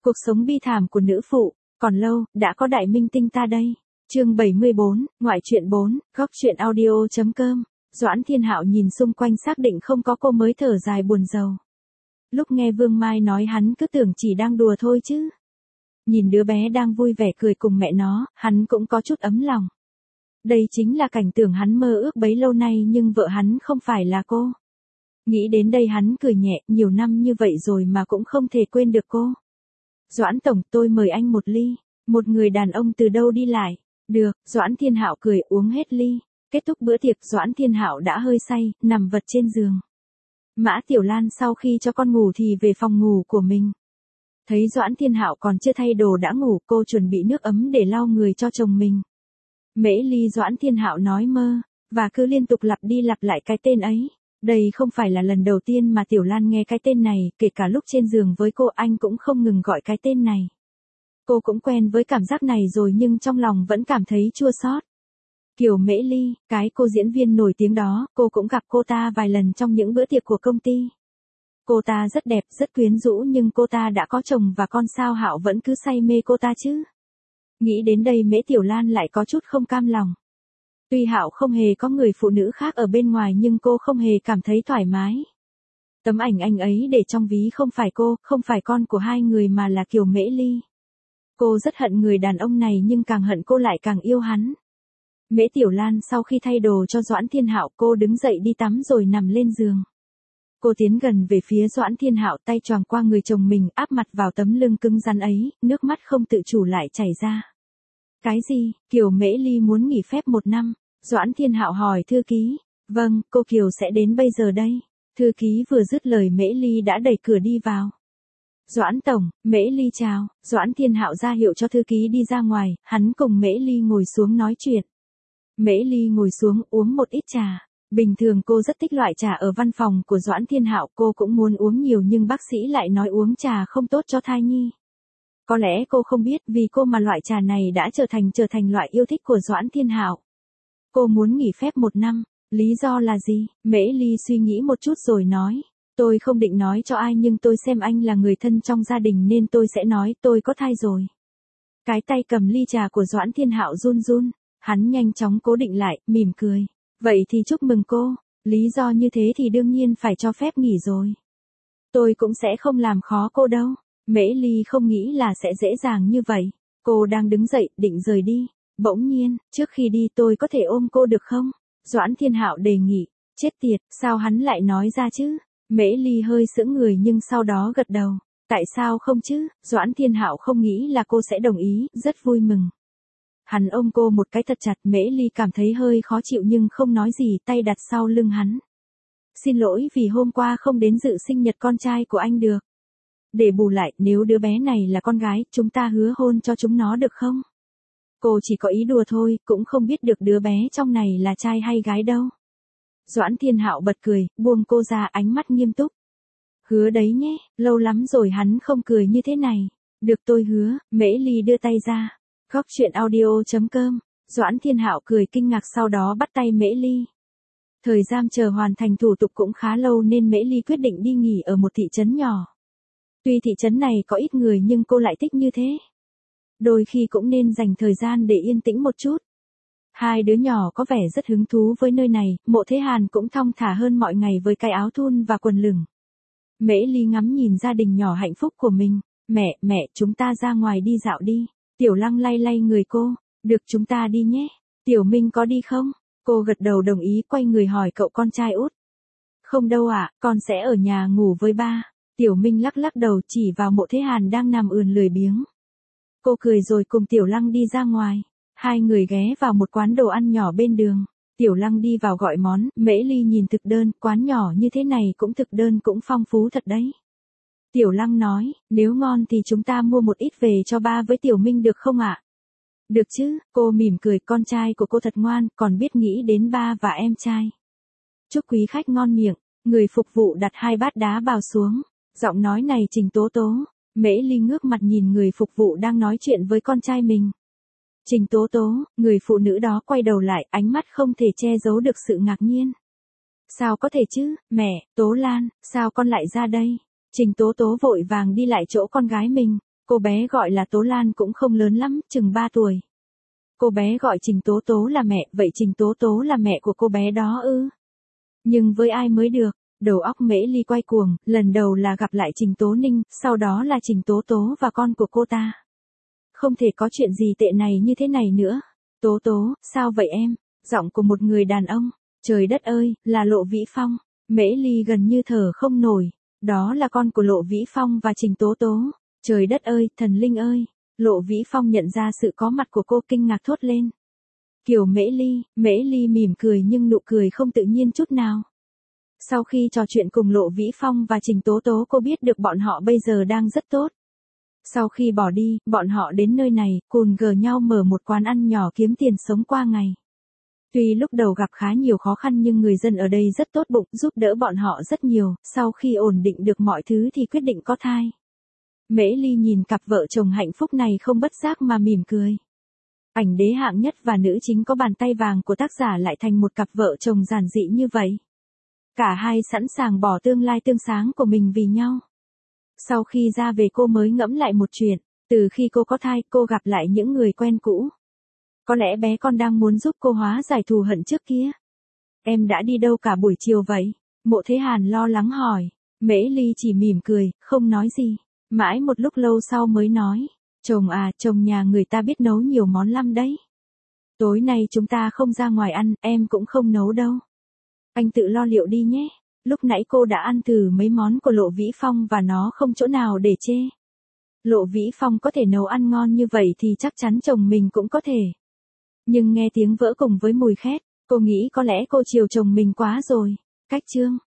Cuộc sống bi thảm của nữ phụ, còn lâu, đã có đại minh tinh ta đây. Chương 74, ngoại truyện 4, góc truyện audio.com. Doãn Thiên Hạo nhìn xung quanh xác định không có cô mới thở dài buồn rầu. Lúc nghe Vương Mai nói hắn cứ tưởng chỉ đang đùa thôi chứ. Nhìn đứa bé đang vui vẻ cười cùng mẹ nó, hắn cũng có chút ấm lòng. Đây chính là cảnh tượng hắn mơ ước bấy lâu nay nhưng vợ hắn không phải là cô. Nghĩ đến đây hắn cười nhẹ, nhiều năm như vậy rồi mà cũng không thể quên được cô. Doãn tổng, tôi mời anh một ly. Một người đàn ông từ đâu đi lại. Được, Doãn Thiên Hạo cười uống hết ly. Kết thúc bữa tiệc, Doãn Thiên Hạo đã hơi say, nằm vật trên giường. Mã Tiểu Lan sau khi cho con ngủ thì về phòng ngủ của mình. Thấy Doãn Thiên Hạo còn chưa thay đồ đã ngủ, cô chuẩn bị nước ấm để lau người cho chồng mình. Mễ Ly, Doãn Thiên Hạo nói mơ, và cứ liên tục lặp đi lặp lại cái tên ấy. Đây không phải là lần đầu tiên mà Tiểu Lan nghe cái tên này, kể cả lúc trên giường với cô anh cũng không ngừng gọi cái tên này. Cô cũng quen với cảm giác này rồi nhưng trong lòng vẫn cảm thấy chua xót. Kiều Mễ Ly, cái cô diễn viên nổi tiếng đó, cô cũng gặp cô ta vài lần trong những bữa tiệc của công ty. Cô ta rất đẹp, rất quyến rũ nhưng cô ta đã có chồng và con, sao Hạo vẫn cứ say mê cô ta chứ? Nghĩ đến đây Mễ Tiểu Lan lại có chút không cam lòng. Tuy Hạo không hề có người phụ nữ khác ở bên ngoài nhưng cô không hề cảm thấy thoải mái. Tấm ảnh anh ấy để trong ví không phải cô, không phải con của hai người mà là Kiều Mễ Ly. Cô rất hận người đàn ông này nhưng càng hận cô lại càng yêu hắn. Mễ Tiểu Lan sau khi thay đồ cho Doãn Thiên Hạo, cô đứng dậy đi tắm rồi nằm lên giường. Cô tiến gần về phía Doãn Thiên Hạo, tay choàng qua người chồng mình, áp mặt vào tấm lưng cứng rắn ấy, nước mắt không tự chủ lại chảy ra. Cái gì? Kiều Mễ Ly muốn nghỉ phép 1 năm. Doãn Thiên Hạo hỏi thư ký. Vâng, cô Kiều sẽ đến bây giờ đây. Thư ký vừa dứt lời Mễ Ly đã đẩy cửa đi vào. Doãn tổng, Mễ Ly chào. Doãn Thiên Hạo ra hiệu cho thư ký đi ra ngoài, hắn cùng Mễ Ly ngồi xuống nói chuyện. Mễ Ly ngồi xuống uống một ít trà. Bình thường cô rất thích loại trà ở văn phòng của Doãn Thiên Hạo, cô cũng muốn uống nhiều nhưng bác sĩ lại nói uống trà không tốt cho thai nhi. Có lẽ cô không biết vì cô mà loại trà này đã trở thành loại yêu thích của Doãn Thiên Hạo. Cô muốn nghỉ phép 1 năm, lý do là gì? Mễ Ly suy nghĩ một chút rồi nói. Tôi không định nói cho ai nhưng tôi xem anh là người thân trong gia đình nên tôi sẽ nói tôi có thai rồi. Cái tay cầm ly trà của Doãn Thiên Hạo run run, hắn nhanh chóng cố định lại, mỉm cười. Vậy thì chúc mừng cô, lý do như thế thì đương nhiên phải cho phép nghỉ rồi. Tôi cũng sẽ không làm khó cô đâu. Mễ Ly không nghĩ là sẽ dễ dàng như vậy. Cô đang đứng dậy, định rời đi. Bỗng nhiên, trước khi đi tôi có thể ôm cô được không? Doãn Thiên Hạo đề nghị. Chết tiệt, sao hắn lại nói ra chứ? Mễ Ly hơi sững người nhưng sau đó gật đầu. Tại sao không chứ? Doãn Thiên Hạo không nghĩ là cô sẽ đồng ý, rất vui mừng. Hắn ôm cô một cái thật chặt, Mễ Ly cảm thấy hơi khó chịu nhưng không nói gì, tay đặt sau lưng hắn. Xin lỗi vì hôm qua không đến dự sinh nhật con trai của anh được. Để bù lại, nếu đứa bé này là con gái, chúng ta hứa hôn cho chúng nó được không? Cô chỉ có ý đùa thôi, cũng không biết được đứa bé trong này là trai hay gái đâu. Doãn Thiên Hạo bật cười, buông cô ra, ánh mắt nghiêm túc. Hứa đấy nhé, lâu lắm rồi hắn không cười như thế này. Được, tôi hứa. Mễ Ly đưa tay ra. Góc truyện audio.com. Doãn Thiên Hạo cười kinh ngạc sau đó bắt tay Mễ Ly. Thời gian chờ hoàn thành thủ tục cũng khá lâu nên Mễ Ly quyết định đi nghỉ ở một thị trấn nhỏ. Tuy thị trấn này có ít người nhưng cô lại thích như thế. Đôi khi cũng nên dành thời gian để yên tĩnh một chút. Hai đứa nhỏ có vẻ rất hứng thú với nơi này, Mộ Thế Hàn cũng thong thả hơn mọi ngày với cái áo thun và quần lửng. Mễ Ly ngắm nhìn gia đình nhỏ hạnh phúc của mình. Mẹ, chúng ta ra ngoài đi dạo đi. Tiểu Lăng lay lay người cô. Được, chúng ta đi nhé. Tiểu Minh có đi không? Cô gật đầu đồng ý, quay người hỏi cậu con trai út. Không đâu ạ, con sẽ ở nhà ngủ với ba. Tiểu Minh lắc lắc đầu chỉ vào Mộ Thế Hàn đang nằm ườn lười biếng. Cô cười rồi cùng Tiểu Lăng đi ra ngoài. Hai người ghé vào một quán đồ ăn nhỏ bên đường. Tiểu Lăng đi vào gọi món, Mễ Ly nhìn thực đơn, quán nhỏ như thế này cũng thực đơn cũng phong phú thật đấy. Tiểu Lăng nói, nếu ngon thì chúng ta mua một ít về cho ba với Tiểu Minh được không ạ? Được chứ, cô mỉm cười, con trai của cô thật ngoan, còn biết nghĩ đến ba và em trai. Chúc quý khách ngon miệng, người phục vụ đặt 2 bát đá bào xuống. Giọng nói này Trình Tố Tố. Mễ Ly ngước mặt nhìn người phục vụ đang nói chuyện với con trai mình. Trình Tố Tố, người phụ nữ đó quay đầu lại, ánh mắt không thể che giấu được sự ngạc nhiên. Sao có thể chứ, mẹ, Tố Lan, sao con lại ra đây? Trình Tố Tố vội vàng đi lại chỗ con gái mình. Cô bé gọi là Tố Lan cũng không lớn lắm, chừng 3 tuổi. Cô bé gọi Trình Tố Tố là mẹ, vậy Trình Tố Tố là mẹ của cô bé đó ư? Nhưng với ai mới được? Đầu óc Mễ Ly quay cuồng, lần đầu là gặp lại Trình Tố Ninh, sau đó là Trình Tố Tố và con của cô ta. Không thể có chuyện gì tệ này như thế này nữa. Tố Tố, sao vậy em? Giọng của một người đàn ông. Trời đất ơi, là Lộ Vĩ Phong. Mễ Ly gần như thở không nổi. Đó là con của Lộ Vĩ Phong và Trình Tố Tố. Trời đất ơi, thần linh ơi. Lộ Vĩ Phong nhận ra sự có mặt của cô, kinh ngạc thốt lên. Kiều Mễ Ly mỉm cười nhưng nụ cười không tự nhiên chút nào. Sau khi trò chuyện cùng Lộ Vĩ Phong và Trình Tố Tố, cô biết được bọn họ bây giờ đang rất tốt. Sau khi bỏ đi, bọn họ đến nơi này, cùn gờ nhau mở một quán ăn nhỏ kiếm tiền sống qua ngày. Tuy lúc đầu gặp khá nhiều khó khăn nhưng người dân ở đây rất tốt bụng, giúp đỡ bọn họ rất nhiều, sau khi ổn định được mọi thứ thì quyết định có thai. Mễ Ly nhìn cặp vợ chồng hạnh phúc này không bất giác mà mỉm cười. Ảnh đế hạng nhất và nữ chính có bàn tay vàng của tác giả lại thành một cặp vợ chồng giản dị như vậy. Cả hai sẵn sàng bỏ tương lai tươi sáng của mình vì nhau. Sau khi ra về cô mới ngẫm lại một chuyện, từ khi cô có thai cô gặp lại những người quen cũ. Có lẽ bé con đang muốn giúp cô hóa giải thù hận trước kia. Em đã đi đâu cả buổi chiều vậy? Mộ Thế Hàn lo lắng hỏi. Mễ Ly chỉ mỉm cười, không nói gì. Mãi một lúc lâu sau mới nói. Chồng nhà người ta biết nấu nhiều món lắm đấy. Tối nay chúng ta không ra ngoài ăn, em cũng không nấu đâu. Anh tự lo liệu đi nhé. Lúc nãy cô đã ăn thử mấy món của Lộ Vĩ Phong và nó không chỗ nào để chê. Lộ Vĩ Phong có thể nấu ăn ngon như vậy thì chắc chắn chồng mình cũng có thể. Nhưng nghe tiếng vỡ cùng với mùi khét, cô nghĩ có lẽ cô chiều chồng mình quá rồi. Cách chương